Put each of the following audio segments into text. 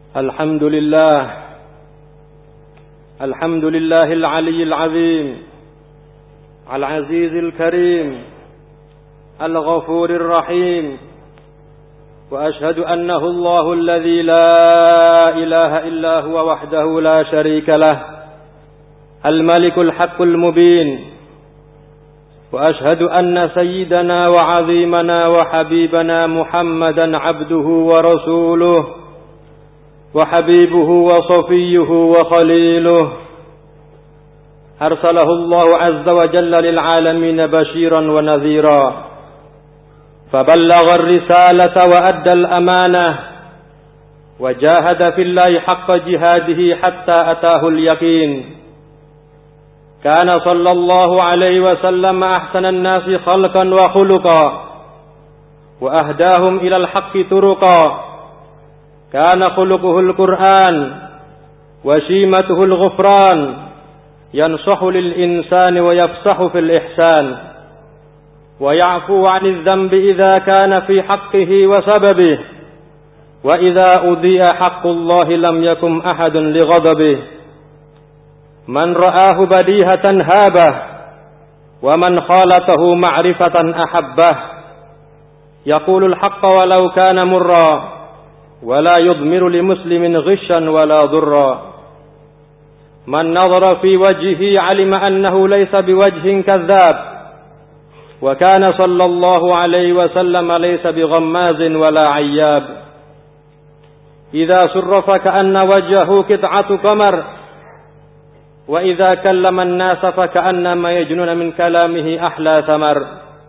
الحمد لله العلي العظيم العزيز الكريم الغفور الرحيم، وأشهد أنه الله الذي لا إله إلا هو وحده لا شريك له الملك الحق المبين، وأشهد أن سيدنا وعظيمنا وحبيبنا محمدا عبده ورسوله وحبيبه وصفيه وخليله، أرسله الله عز وجل للعالمين بشيرا ونذيرا، فبلغ الرسالة وأدى الأمانة وجاهد في الله حق جهاده حتى أتاه اليقين. كان صلى الله عليه وسلم أحسن الناس خلقا وخلقا وأهداهم إلى الحق طرقا، كان خلقه القرآن وشيمته الغفران، ينصح للإنسان ويفسح في الإحسان، ويعفو عن الذنب إذا كان في حقه وسببه، وإذا أضيء حق الله لم يكن أحد لغضبه. من رآه بديهة هابه، ومن خالته معرفة أحبه، يقول الحق ولو كان مرا، ولا يضمر لمسلم غشا ولا ضرا. من نظر في وجهه علم أنه ليس بوجه كذاب، وكان صلى الله عليه وسلم ليس بغماز ولا عياب. إذا سر فكأن وجهه قطعة قمر، وإذا كلم الناس فكأنما يجنون من كلامه أحلى ثمر،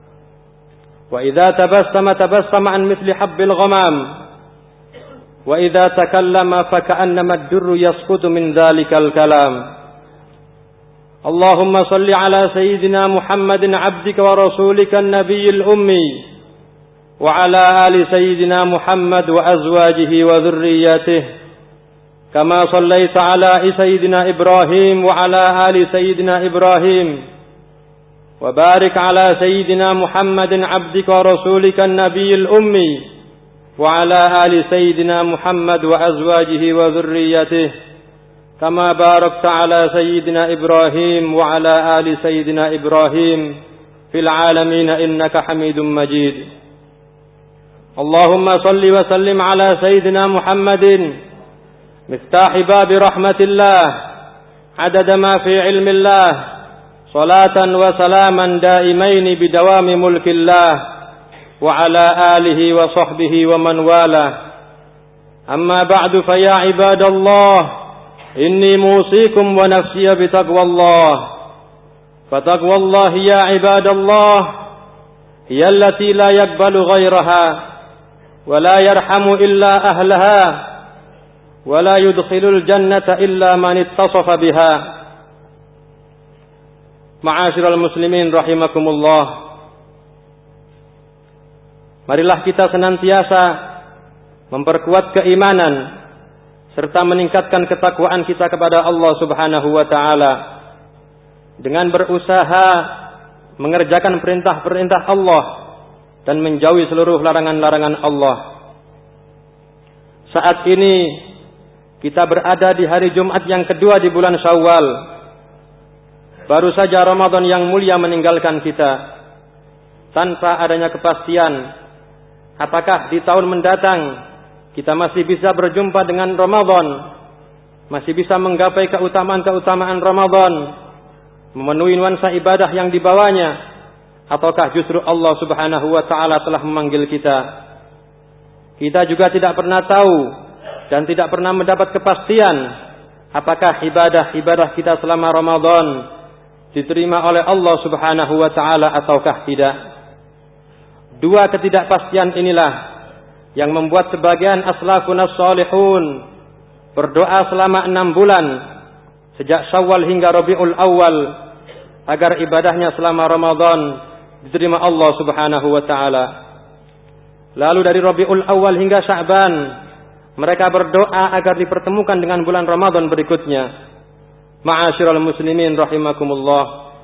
وإذا تبسم عن مثل حب الغمام، وإذا تكلم فكأنما الدر يسقط من ذلك الكلام. اللهم صل على سيدنا محمد عبدك ورسولك النبي الأمي، وعلى آل سيدنا محمد وأزواجه وذريته، كما صليت على سيدنا إبراهيم وعلى آل سيدنا إبراهيم، وبارك على سيدنا محمد عبدك ورسولك النبي الأمي، وعلى آل سيدنا محمد وأزواجه وذريته، كما باركت على سيدنا إبراهيم وعلى آل سيدنا إبراهيم في العالمين إنك حميد مجيد. اللهم صل وسلم على سيدنا محمد مفتاح باب رحمة الله عدد ما في علم الله، صلاة وسلاما دائمين بدوام ملك الله، وعلى آله وصحبه ومن والاه. أما بعد، فيا عباد الله، إني موصيكم ونفسي بتقوى الله. فتقوى الله يا عباد الله هي التي لا يقبل غيرها، ولا يرحم إلا أهلها، ولا يدخل الجنة إلا من اتصف بها. Ma'asyiral muslimin rahimakumullah, marilah kita senantiasa memperkuat keimanan serta meningkatkan ketakwaan kita kepada Allah Subhanahu wa taala dengan berusaha mengerjakan perintah-perintah Allah dan menjauhi seluruh larangan-larangan Allah. Saat ini kita berada di hari Jumat yang kedua di bulan Syawal. Baru saja Ramadan yang mulia meninggalkan kita, tanpa adanya kepastian apakah di tahun mendatang kita masih bisa berjumpa dengan Ramadan, masih bisa menggapai keutamaan-keutamaan Ramadan, memenuhi nuansa ibadah yang dibawanya, ataukah justru Allah Subhanahu wa taala telah memanggil kita. Kita juga tidak pernah tahu dan tidak pernah mendapat kepastian apakah ibadah-ibadah kita selama Ramadan diterima oleh Allah Subhanahu wa taala ataukah tidak. Dua ketidakpastian inilah yang membuat sebagian aslafun as-salihun berdoa selama 6 bulan sejak Syawal hingga Rabiul Awal agar ibadahnya selama Ramadan diterima Allah Subhanahu wa taala. Lalu dari Rabiul Awal hingga Sya'ban mereka berdoa agar dipertemukan dengan bulan Ramadan berikutnya. Ma'asyiral muslimin rahimakumullah,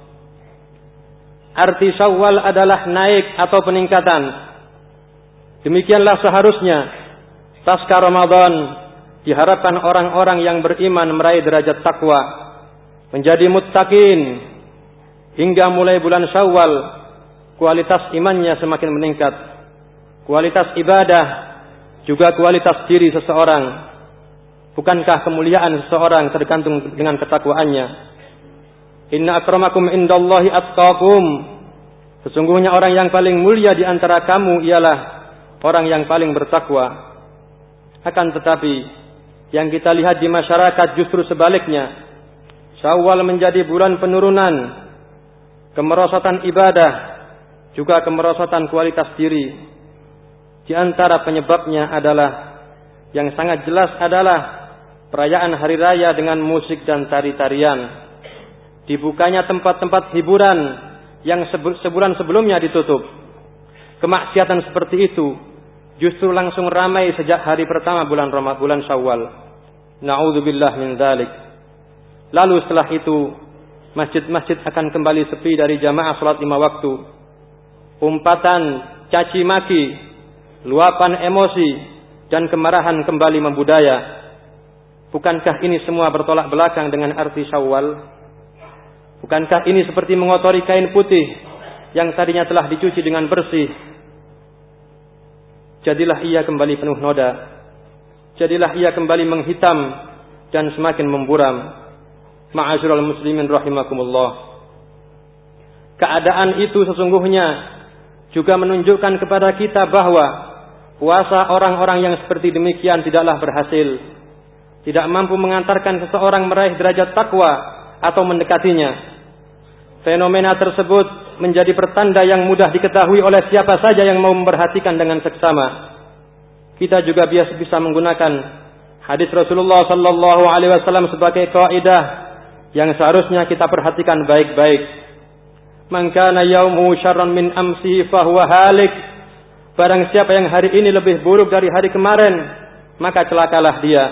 arti Syawal adalah naik atau peningkatan. Demikianlah seharusnya pasca Ramadan diharapkan orang-orang yang beriman meraih derajat takwa, menjadi muttaqin, hingga mulai bulan Syawal kualitas imannya semakin meningkat, kualitas ibadah, juga kualitas diri seseorang. Bukankah kemuliaan seseorang tergantung dengan ketakwaannya? Inna akramakum indallahi atqakum. Sesungguhnya orang yang paling mulia di antara kamu ialah orang yang paling bertakwa. Akan tetapi yang kita lihat di masyarakat justru sebaliknya. Syawal menjadi bulan penurunan, kemerosotan ibadah, juga kemerosotan kualitas diri. Di antara penyebabnya adalah, yang sangat jelas adalah perayaan hari raya dengan musik dan tari-tarian. Dibukanya tempat-tempat hiburan yang sebulan sebelumnya ditutup. Kemaksiatan seperti itu justru langsung ramai sejak hari pertama bulan Syawal. Na'udzubillah min dzalik. Lalu setelah itu masjid-masjid akan kembali sepi dari jamaah salat 5 waktu. Umpatan, caci maki, luapan emosi dan kemarahan kembali membudaya. Bukankah ini semua bertolak belakang dengan arti Syawal? Bukankah ini seperti mengotori kain putih yang tadinya telah dicuci dengan bersih? Jadilah ia kembali penuh noda. Jadilah ia kembali menghitam dan semakin memburam. Ma'asyiral muslimin rahimakumullah. Keadaan itu sesungguhnya juga menunjukkan kepada kita bahwa puasa orang-orang yang seperti demikian tidaklah berhasil. Tidak mampu mengantarkan seseorang meraih derajat takwa atau mendekatinya. Fenomena tersebut menjadi pertanda yang mudah diketahui oleh siapa saja yang mau memperhatikan dengan seksama. Kita juga biasa bisa menggunakan hadis Rasulullah sallallahu alaihi wasallam sebagai kaidah yang seharusnya kita perhatikan baik-baik. Man kana yaumuhu syarran min amsihi fahuwa halik. Barang siapa yang hari ini lebih buruk dari hari kemarin, maka celakalah dia.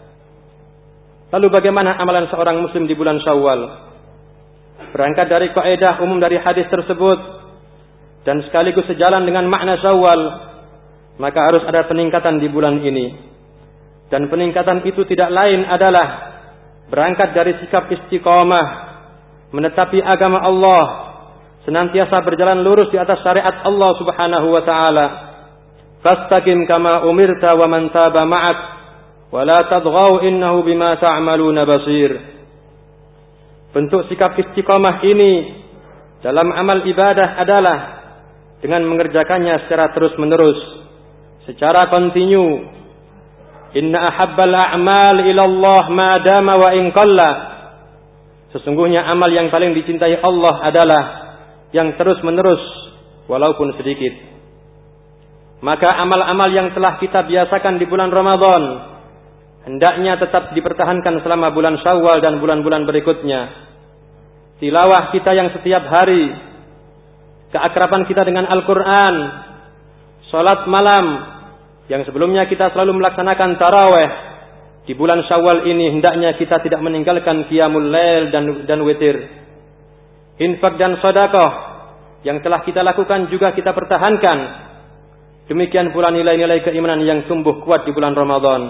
Lalu bagaimana amalan seorang muslim di bulan Syawal? Berangkat dari kaidah umum dari hadis tersebut dan sekaligus sejalan dengan makna Syawal, maka harus ada peningkatan di bulan ini. Dan peningkatan itu tidak lain adalah berangkat dari sikap istiqamah, menetapi agama Allah, senantiasa berjalan lurus di atas syariat Allah Subhanahu wa taala. Fastaqim kama umirta wa man taba ma'ak wa la tadghaw innahu bima ta'maluna basir. Bentuk sikap istiqamah ini dalam amal ibadah adalah dengan mengerjakannya secara terus-menerus, secara kontinu. Inna ahabbal a'mal ila Allah ma dama wa in qalla. Sesungguhnya amal yang paling dicintai Allah adalah yang terus-menerus walaupun sedikit. Maka amal-amal yang telah kita biasakan di bulan Ramadan hendaknya tetap dipertahankan selama bulan Syawal dan bulan-bulan berikutnya. Tilawah kita yang setiap hari, keakraban kita dengan Al-Quran, salat malam yang sebelumnya kita selalu melaksanakan tarawih, di bulan Syawal ini hendaknya kita tidak meninggalkan qiyamul lail dan witir. Infak dan sedekah yang telah kita lakukan juga kita pertahankan. Demikian pula nilai-nilai keimanan yang tumbuh kuat di bulan Ramadan.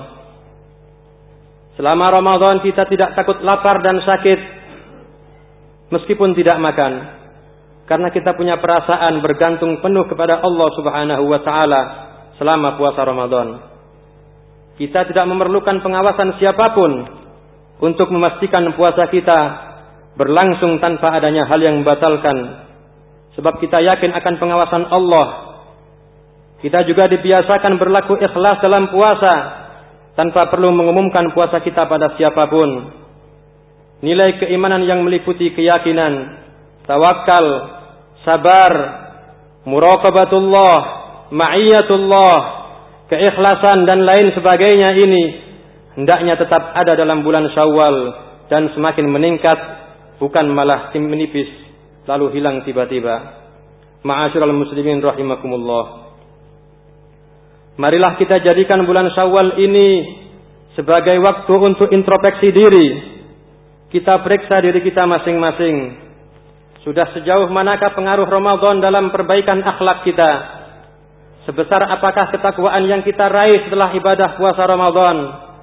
Selama Ramadan kita tidak takut lapar dan sakit, meskipun tidak makan, karena kita punya perasaan bergantung penuh kepada Allah Subhanahu wa taala selama puasa Ramadan. Kita tidak memerlukan pengawasan siapapun untuk memastikan puasa kita berlangsung tanpa adanya hal yang membatalkan, sebab kita yakin akan pengawasan Allah. Kita juga dibiasakan berlaku ikhlas dalam puasa tanpa perlu mengumumkan puasa kita pada siapapun. Nilai keimanan yang meliputi keyakinan, tawakal, sabar, muraqabatullah, ma'iyatullah, keikhlasan dan lain sebagainya ini hendaknya tetap ada dalam bulan Syawal dan semakin meningkat, bukan malah menipis lalu hilang tiba-tiba. Ma'asyiral muslimin rahimakumullah. Marilah kita jadikan bulan Syawal ini sebagai waktu untuk introspeksi diri. Kita periksa diri kita masing-masing. Sudah sejauh manakah pengaruh Ramadan dalam perbaikan akhlak kita? Sebesar apakah ketakwaan yang kita raih setelah ibadah puasa Ramadan?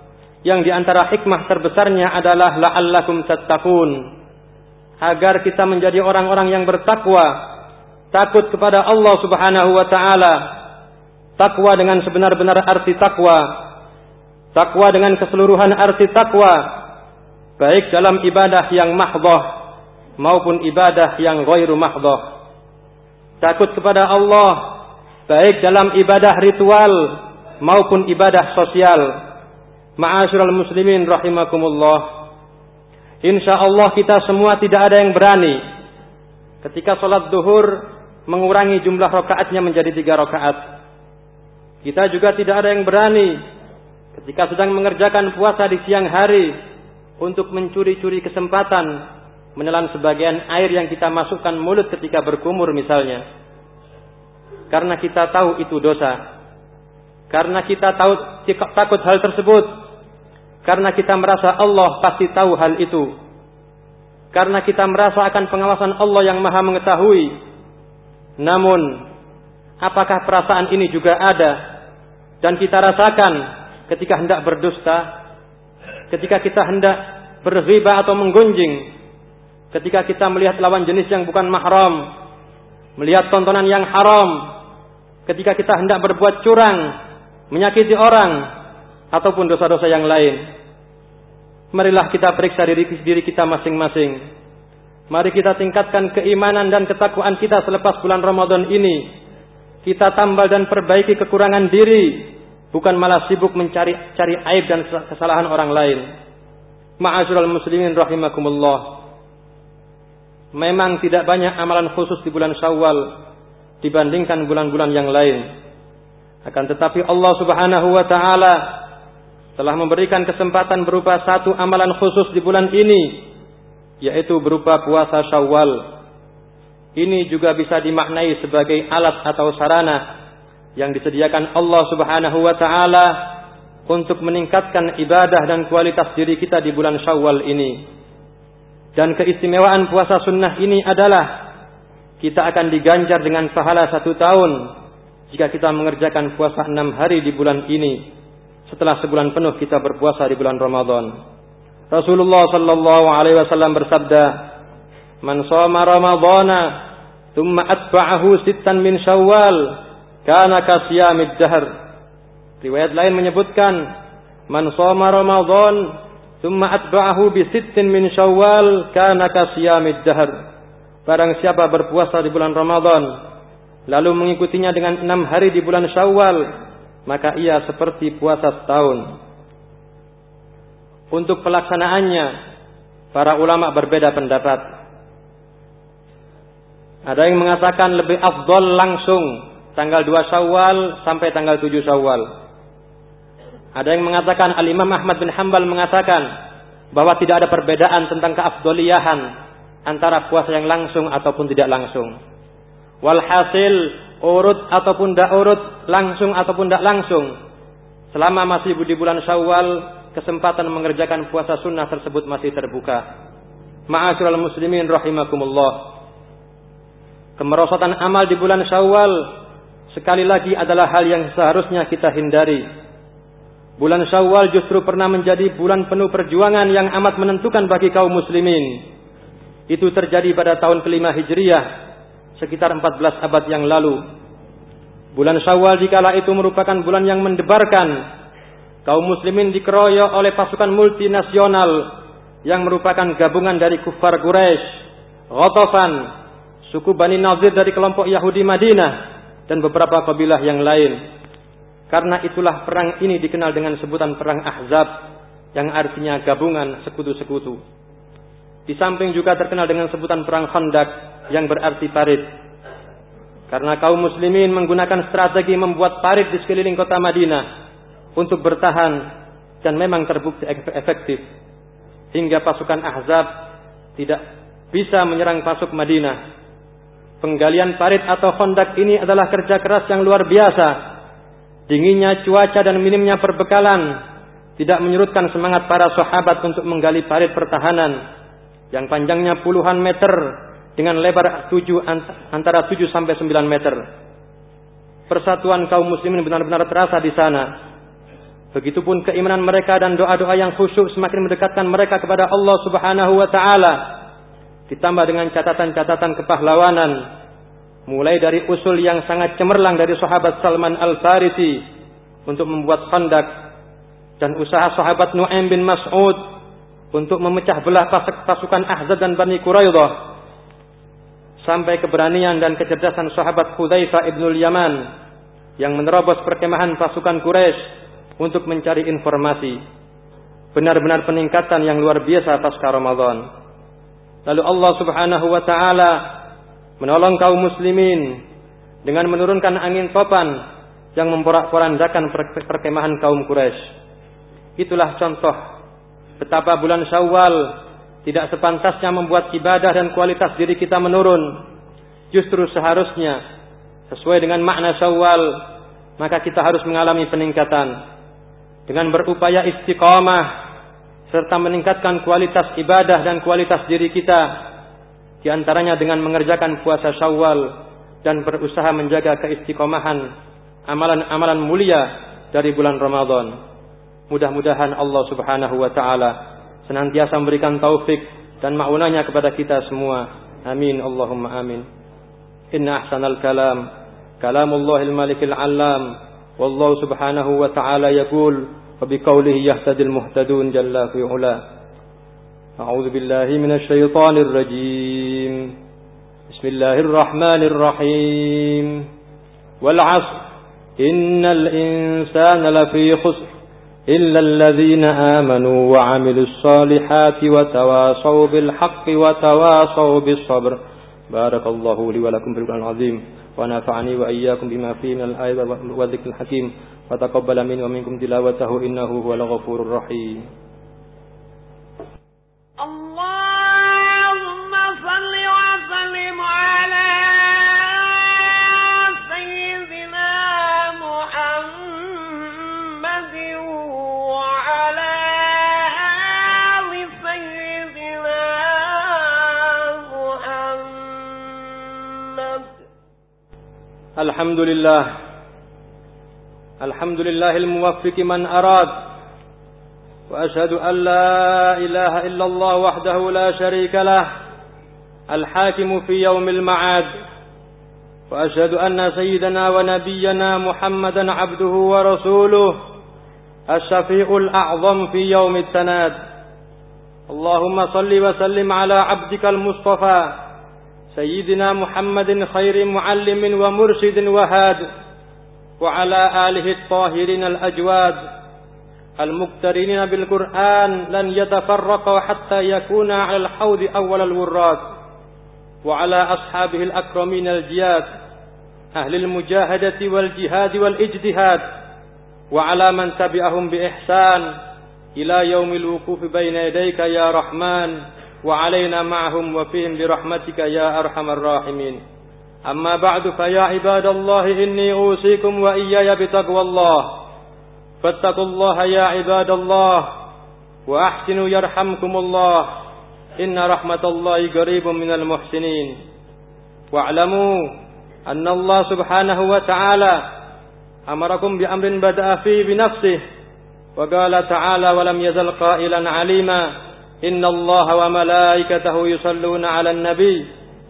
yang diantara hikmah terbesarnya adalah la'allakum tattaqun, agar kita menjadi orang-orang yang bertakwa, takut kepada Allah Subhanahu wa taala. Takwa dengan sebenar-benar arti takwa. Takwa dengan keseluruhan arti takwa, baik dalam ibadah yang mahdhah maupun ibadah yang ghairu mahdhah. Takut kepada Allah baik dalam ibadah ritual maupun ibadah sosial. Ma'asyiral muslimin rahimakumullah. Insyaallah kita semua tidak ada yang berani ketika salat zuhur mengurangi jumlah rakaatnya menjadi 3 rakaat. Kita juga tidak ada yang berani ketika sedang mengerjakan puasa di siang hari untuk mencuri-curi kesempatan menelan sebagian air yang kita masukkan mulut ketika berkumur misalnya. Karena kita tahu itu dosa. Karena kita takut hal tersebut. Karena kita merasa Allah pasti tahu hal itu. Karena kita merasa akan pengawasan Allah yang Maha mengetahui. Namun, apakah perasaan ini juga ada dan kita rasakan ketika hendak berdusta, ketika kita hendak berghibah atau menggunjing, ketika kita melihat lawan jenis yang bukan mahram, melihat tontonan yang haram, ketika kita hendak berbuat curang, menyakiti orang, ataupun dosa-dosa yang lain. Marilah kita periksa diri kita masing-masing. Mari kita tingkatkan keimanan dan ketakwaan kita selepas bulan Ramadan ini. Kita tambal dan perbaiki kekurangan diri, bukan malah sibuk mencari aib dan kesalahan orang lain. Ma'asyiral muslimin rahimakumullah. Memang tidak banyak amalan khusus di bulan Syawal dibandingkan bulan-bulan yang lain. Akan tetapi Allah Subhanahu wa taala telah memberikan kesempatan berupa satu amalan khusus di bulan ini, yaitu berupa puasa Syawal. Ini juga bisa dimaknai sebagai alat atau sarana yang disediakan Allah Subhanahu wa taala untuk meningkatkan ibadah dan kualitas diri kita di bulan Syawal ini. Dan keistimewaan puasa sunnah ini adalah kita akan diganjar dengan pahala 1 tahun jika kita mengerjakan puasa 6 hari di bulan ini, setelah sebulan penuh kita berpuasa di bulan Ramadan. Rasulullah sallallahu alaihi wasallam bersabda, "Man shoma Ramadhana thumma atba'ahu 6 min Syawal, kana kasiyamid dahr." Riwayat lain menyebutkan, "Man shoma Ramadhan thumma atba'ahu bi 6 min Syawal, kana kasiyamid dahr." Barang siapa berpuasa di bulan Ramadan lalu mengikutinya dengan 6 hari di bulan Syawal, maka ia seperti puasa setahun. Untuk pelaksanaannya, para ulama berbeda pendapat. Ada yang mengatakan lebih afdol langsung tanggal 2 Syawal sampai tanggal 7 Syawal. Ada yang mengatakan, Al-Imam Ahmad bin Hanbal mengatakan bahwa tidak ada perbedaan tentang keafdoliyahan antara puasa yang langsung ataupun tidak langsung. Walhasil, urut ataupun tidak urut, langsung ataupun tidak langsung, selama masih di bulan Syawal, kesempatan mengerjakan puasa sunnah tersebut masih terbuka. Ma'asyiral muslimin rahimakumullah. Kemerosotan amal di bulan Syawal sekali lagi adalah hal yang seharusnya kita hindari. Bulan Syawal justru pernah menjadi bulan penuh perjuangan yang amat menentukan bagi kaum muslimin. Itu terjadi pada tahun ke-5 Hijriah, sekitar 14 abad yang lalu. Bulan Syawal dikala itu merupakan bulan yang mendebarkan. Kaum muslimin dikeroyok oleh pasukan multinasional yang merupakan gabungan dari kuffar Quraisy, Ghatafan, suku Bani Nadir dari kelompok Yahudi Madinah, dan beberapa kabilah yang lain. Karena itulah perang ini dikenal dengan sebutan Perang Ahzab, yang artinya gabungan sekutu-sekutu. Di samping juga terkenal dengan sebutan Perang Khandaq, yang berarti parit. Karena kaum muslimin menggunakan strategi membuat parit di sekeliling kota Madinah untuk bertahan, dan memang terbukti efektif. Hingga pasukan Ahzab tidak bisa menyerang pasukan Madinah. Penggalian parit atau Khandaq ini adalah kerja keras yang luar biasa. Dinginnya cuaca dan minimnya perbekalan tidak menyurutkan semangat para sahabat untuk menggali parit pertahanan yang panjangnya puluhan meter dengan lebar antara 7 sampai 9 meter. Persatuan kaum muslimin benar-benar terasa di sana. Begitupun keimanan mereka dan doa-doa yang khusyuk semakin mendekatkan mereka kepada Allah Subhanahu wa taala. Ditambah dengan catatan-catatan kepahlawanan, mulai dari usul yang sangat cemerlang dari sahabat Salman Al-Farisi untuk membuat Khandaq, dan usaha sahabat Nu'aim bin Mas'ud untuk memecah belah pasukan Ahzab dan Bani Quraidah, sampai keberanian dan kecerdasan sahabat Hudzaifah ibnul Yaman yang menerobos perkemahan pasukan Quraisy untuk mencari informasi. Benar-benar peningkatan yang luar biasa pasca Ramadan. Lalu Allah Subhanahu wa taala menolong kaum muslimin dengan menurunkan angin topan yang memporak-porandakan perkemahan kaum Quraisy. Itulah contoh betapa bulan Syawal tidak sepantasnya membuat ibadah dan kualitas diri kita menurun. Justru seharusnya sesuai dengan makna Syawal, maka kita harus mengalami peningkatan dengan berupaya istiqamah serta meningkatkan kualitas ibadah dan kualitas diri kita, di antaranya dengan mengerjakan puasa Syawal dan berusaha menjaga keistiqomahan amalan-amalan mulia dari bulan Ramadan. Mudah-mudahan Allah Subhanahu wa taala senantiasa memberikan taufik dan ma'unahnya kepada kita semua. Amin Allahumma amin. Inna ahsanal kalam kalamullahil malikil alam, wallahu subhanahu wa ta'ala yaqul وبقوله يهتدي المهتدون جل في علا. أعوذ بالله من الشيطان الرجيم. بسم الله الرحمن الرحيم. والعصر إن الإنسان لفي خسر إلا الذين آمنوا وعملوا الصالحات وتواصوا بالحق وتواصوا بالصبر. بارك الله لي ولكم في القرآن العظيم ونفعني وإياكم بما فيه من الآيات والذكر الحكيم وتقبل مني ومنكم تلاوته إنه هو الغفور الرحيم. اللهم صل وسلم على سيدنا محمد وعلى آل سيدنا محمد. الحمد لله الموفق من أراد، وأشهد أن لا إله إلا الله وحده لا شريك له الحاكم في يوم المعاد، وأشهد أن سيدنا ونبينا محمدا عبده ورسوله الشفيع الأعظم في يوم التناد. اللهم صل وسلم على عبدك المصطفى سيدنا محمد خير معلم ومرشد وهاد، وعلى آله الطاهرين الأجواد المقترنين بالقرآن لن يتفرقوا حتى يكون على الحوض أول الوراد، وعلى أصحابه الأكرمين الجياد أهل المجاهدة والجهاد والاجتهاد، وعلى من تبعهم بإحسان إلى يوم الوقوف بين يديك يا رحمن، وعلينا معهم وفيهم برحمتك يا أرحم الراحمين. أما بعد فيا عباد الله إني أوصيكم وإياي بتقوى الله، فاتقوا الله يا عباد الله وأحسنوا يرحمكم الله، إن رحمة الله قريب من المحسنين. واعلموا أن الله سبحانه وتعالى أمركم بأمر بدأ فيه بنفسه، وقال تعالى ولم يزل قائلا عليما إن الله وملائكته يصلون على النبي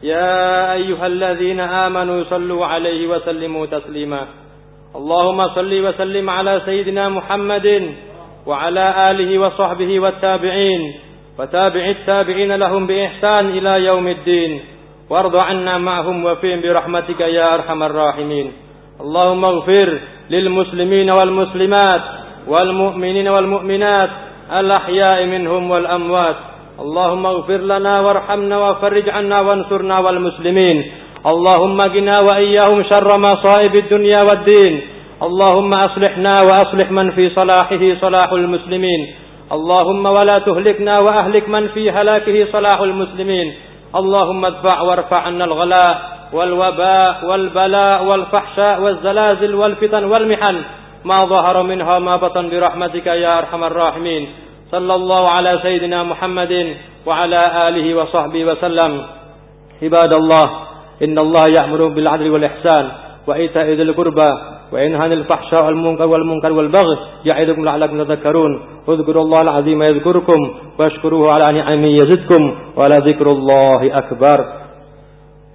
يا أيها الذين آمنوا صلوا عليه وسلموا تسليما. اللهم صل وسلم على سيدنا محمد وعلى آله وصحبه والتابعين وتابع التابعين لهم بإحسان إلى يوم الدين، وارض عنا معهم وفيهم برحمتك يا أرحم الراحمين. اللهم اغفر للمسلمين والمسلمات والمؤمنين والمؤمنات الأحياء منهم والأموات. اللهم اغفر لنا وارحمنا وفرج عنا وانصرنا والمسلمين. اللهم قنا وإياهم شر مصائب الدنيا والدين. اللهم أصلحنا وأصلح من في صلاحه صلاح المسلمين. اللهم ولا تهلكنا وأهلك من في هلاكه صلاح المسلمين. اللهم ادفع وارفع عنا الغلاء والوباء والبلاء والفحشاء والزلازل والفتن والمحن ما ظهر منها ما بطن برحمتك يا أرحم الراحمين. صلى الله على سيدنا محمد وعلى آله وصحبه وسلم. عباد الله إن الله يأمر بالعدل والإحسان وإيتاء ذي القربى وينهى عن الفحشاء والمنكر والبغي يعظكم لعلكم تذكرون اذكروا الله العظيم يذكركم واشكروه على نعمه يزدكم ولذكر الله أكبر